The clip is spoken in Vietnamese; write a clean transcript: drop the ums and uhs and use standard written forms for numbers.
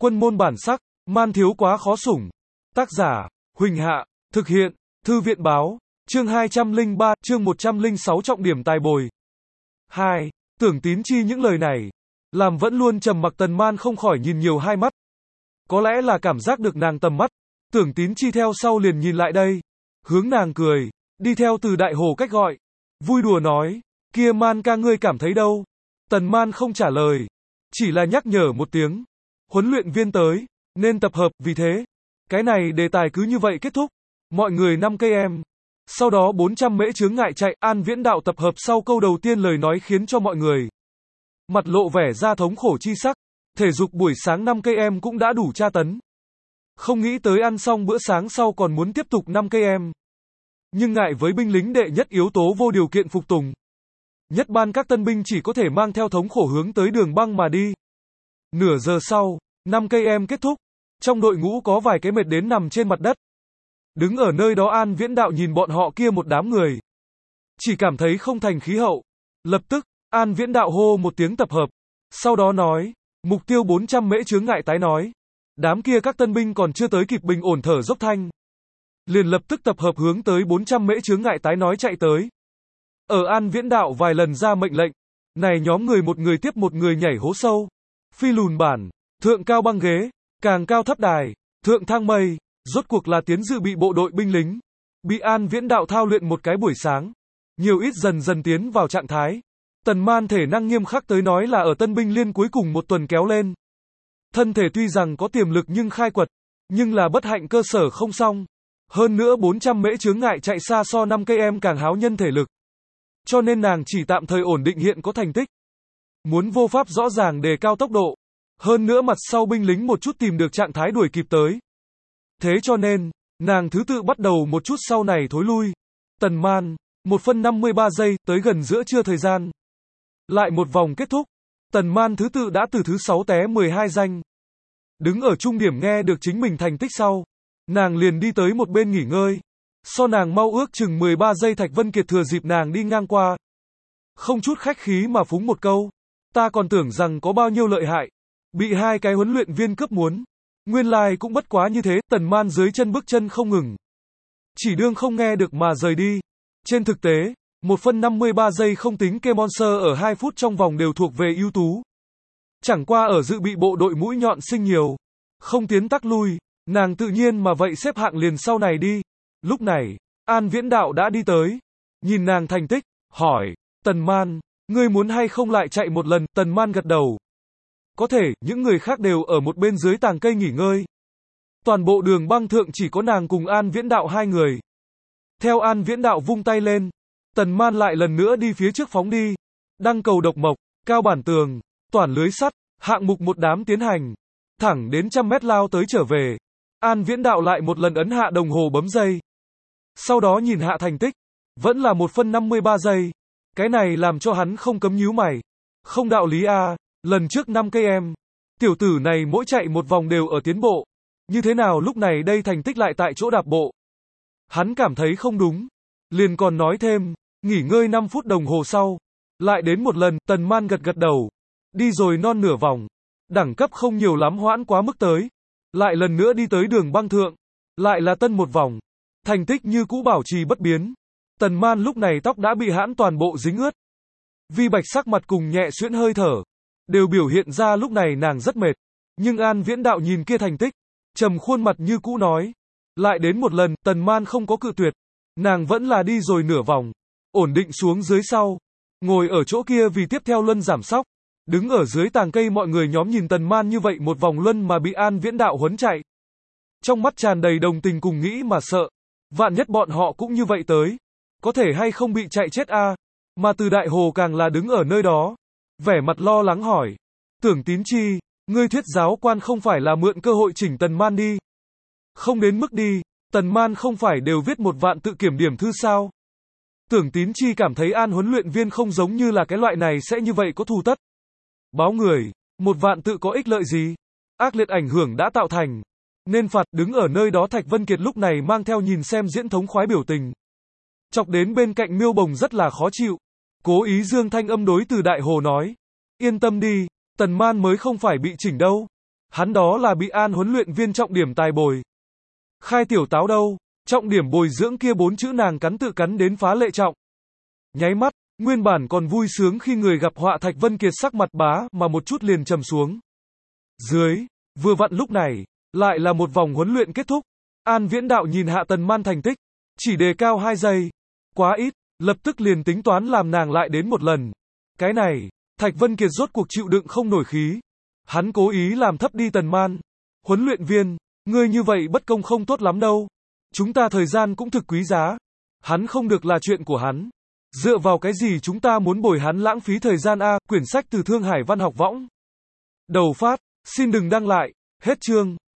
Quân môn bản sắc, man thiếu quá khó sủng. Tác giả, Huỳnh Hạ, thực hiện, Thư viện báo, chương 203, chương 106 trọng điểm tài bồi. 2. Tưởng Tín Chi những lời này, làm vẫn luôn trầm mặc Tần Man không khỏi nhìn nhiều hai mắt. Có lẽ là cảm giác được nàng tầm mắt, Tưởng Tín Chi theo sau liền nhìn lại đây, hướng nàng cười, đi theo từ đại hồ cách gọi, vui đùa nói, kia Man ca ngươi cảm thấy đâu? Tần Man không trả lời, chỉ là nhắc nhở một tiếng, huấn luyện viên tới, nên tập hợp, vì thế, cái này đề tài cứ như vậy kết thúc, mọi người 5 cây em. Sau đó 400 mễ chướng ngại chạy, An Viễn Đạo tập hợp sau câu đầu tiên lời nói khiến cho mọi người mặt lộ vẻ ra thống khổ chi sắc, thể dục buổi sáng 5 cây em cũng đã đủ tra tấn. Không nghĩ tới ăn xong bữa sáng sau còn muốn tiếp tục 5 cây em. Nhưng ngại với binh lính đệ nhất yếu tố vô điều kiện phục tùng. Nhất ban các tân binh chỉ có thể mang theo thống khổ hướng tới đường băng mà đi. Nửa giờ sau, 5 cây em kết thúc, trong đội ngũ có vài cái mệt đến nằm trên mặt đất. Đứng ở nơi đó An Viễn Đạo nhìn bọn họ kia một đám người, chỉ cảm thấy không thành khí hậu. Lập tức, An Viễn Đạo hô một tiếng tập hợp, sau đó nói, mục tiêu 400 mễ chướng ngại tái nói. Đám kia các tân binh còn chưa tới kịp bình ổn thở dốc thanh, liền lập tức tập hợp hướng tới 400 mễ chướng ngại tái nói chạy tới. Ở An Viễn Đạo vài lần ra mệnh lệnh, này nhóm người một người tiếp một người nhảy hố sâu, phi lùn bản, thượng cao băng ghế, càng cao thấp đài, thượng thang mây, rốt cuộc là tiến dự bị bộ đội binh lính. Bị An Viễn Đạo thao luyện một cái buổi sáng, nhiều ít dần dần tiến vào trạng thái. Tần Man thể năng nghiêm khắc tới nói là ở tân binh liên cuối cùng một tuần kéo lên. Thân thể tuy rằng có tiềm lực nhưng khai quật, nhưng là bất hạnh cơ sở không xong. Hơn nữa 400 mễ chướng ngại chạy xa so 5 cây em càng háo nhân thể lực. Cho nên nàng chỉ tạm thời ổn định hiện có thành tích. Muốn vô pháp rõ ràng đề cao tốc độ. Hơn nữa mặt sau binh lính một chút tìm được trạng thái đuổi kịp tới. Thế cho nên, nàng thứ tự bắt đầu một chút sau này thối lui. Tần Man, 1 phân 53 giây, tới gần giữa trưa thời gian. Lại một vòng kết thúc. Tần Man thứ tự đã từ thứ 6 té 12 danh. Đứng ở trung điểm nghe được chính mình thành tích sau, nàng liền đi tới một bên nghỉ ngơi. So nàng mau ước chừng 13 giây Thạch Vân Kiệt thừa dịp nàng đi ngang qua. Không chút khách khí mà phúng một câu. Ta còn tưởng rằng có bao nhiêu lợi hại. Bị hai cái huấn luyện viên cướp muốn. Nguyên lai cũng bất quá như thế, Tần Man dưới chân bước chân không ngừng. Chỉ đương không nghe được mà rời đi. Trên thực tế, 1 phân 53 giây không tính Kemonser ở 2 phút trong vòng đều thuộc về ưu tú. Chẳng qua ở dự bị bộ đội mũi nhọn sinh nhiều. Không tiến tắc lui, nàng tự nhiên mà vậy xếp hạng liền sau này đi. Lúc này, An Viễn Đạo đã đi tới. Nhìn nàng thành tích, hỏi, Tần Man, ngươi muốn hay không lại chạy một lần? Tần Man gật đầu. Có thể, những người khác đều ở một bên dưới tàng cây nghỉ ngơi. Toàn bộ đường băng thượng chỉ có nàng cùng An Viễn Đạo hai người. Theo An Viễn Đạo vung tay lên, Tần Man lại lần nữa đi phía trước phóng đi. Đăng cầu độc mộc, cao bản tường, toàn lưới sắt, hạng mục một đám tiến hành. Thẳng đến 100 mét lao tới trở về. An Viễn Đạo lại một lần ấn hạ đồng hồ bấm giây. Sau đó nhìn hạ thành tích, vẫn là 1 phân 53 giây. Cái này làm cho hắn không cấm nhíu mày. Không đạo lý a, lần trước 5 cây em, tiểu tử này mỗi chạy một vòng đều ở tiến bộ. Như thế nào lúc này đây thành tích lại tại chỗ đạp bộ? Hắn cảm thấy không đúng. Liền còn nói thêm, nghỉ ngơi 5 phút đồng hồ sau. Lại đến một lần, Tần Man gật gật đầu. Đi rồi non nửa vòng. Đẳng cấp không nhiều lắm hoãn quá mức tới. Lại lần nữa đi tới đường băng thượng. Lại là tân một vòng. Thành tích như cũ bảo trì bất biến. Tần Man lúc này tóc đã bị hãn toàn bộ dính ướt. Vi bạch sắc mặt cùng nhẹ xuyễn hơi thở. Đều biểu hiện ra lúc này nàng rất mệt. Nhưng An Viễn Đạo nhìn kia thành tích. Trầm khuôn mặt như cũ nói. Lại đến một lần, Tần Man không có cự tuyệt. Nàng vẫn là đi rồi nửa vòng. Ổn định xuống dưới sau. Ngồi ở chỗ kia vì tiếp theo luân giảm sóc. Đứng ở dưới tàng cây mọi người nhóm nhìn Tần Man như vậy một vòng luân mà bị An Viễn Đạo huấn chạy. Trong mắt tràn đầy đồng tình cùng nghĩ mà sợ. Vạn nhất bọn họ cũng như vậy tới. Có thể hay không bị chạy chết a? Mà từ đại hồ càng là đứng ở nơi đó. Vẻ mặt lo lắng hỏi. Tưởng Tín Chi, ngươi thuyết giáo quan không phải là mượn cơ hội chỉnh Tần Man đi. Không đến mức đi, Tần Man không phải đều viết 1 vạn tự kiểm điểm thư sao? Tưởng Tín Chi cảm thấy An huấn luyện viên không giống như là cái loại này sẽ như vậy có thù tất. Báo người, 1 vạn tự có ích lợi gì? Ác liệt ảnh hưởng đã tạo thành. Nên phạt. Đứng ở nơi đó Thạch Vân Kiệt lúc này mang theo nhìn xem diễn thống khoái biểu tình. Chọc đến bên cạnh Miêu Bồng rất là khó chịu. Cố ý dương thanh âm đối từ đại hồ nói. Yên tâm đi, Tần Man mới không phải bị chỉnh đâu. Hắn đó là bị An huấn luyện viên trọng điểm tài bồi. Khai tiểu táo đâu, trọng điểm bồi dưỡng kia 4 chữ nàng cắn tự cắn đến phá lệ trọng. Nháy mắt, nguyên bản còn vui sướng khi người gặp họa Thạch Vân Kiệt sắc mặt bá mà một chút liền trầm xuống. Dưới, vừa vặn lúc này, lại là một vòng huấn luyện kết thúc. An Viễn Đạo nhìn Hạ Tần Man thành tích, chỉ đề cao 2 giây. Quá ít, lập tức liền tính toán làm nàng lại đến một lần. Cái này, Thạch Vân Kiệt rốt cuộc chịu đựng không nổi khí. Hắn cố ý làm thấp đi Tần Man. Huấn luyện viên, ngươi như vậy bất công không tốt lắm đâu. Chúng ta thời gian cũng thực quý giá. Hắn không được là chuyện của hắn. Dựa vào cái gì chúng ta muốn bồi hắn lãng phí thời gian a? Quyển sách từ Thương Hải Văn học võng. Đầu phát, xin đừng đăng lại, hết chương.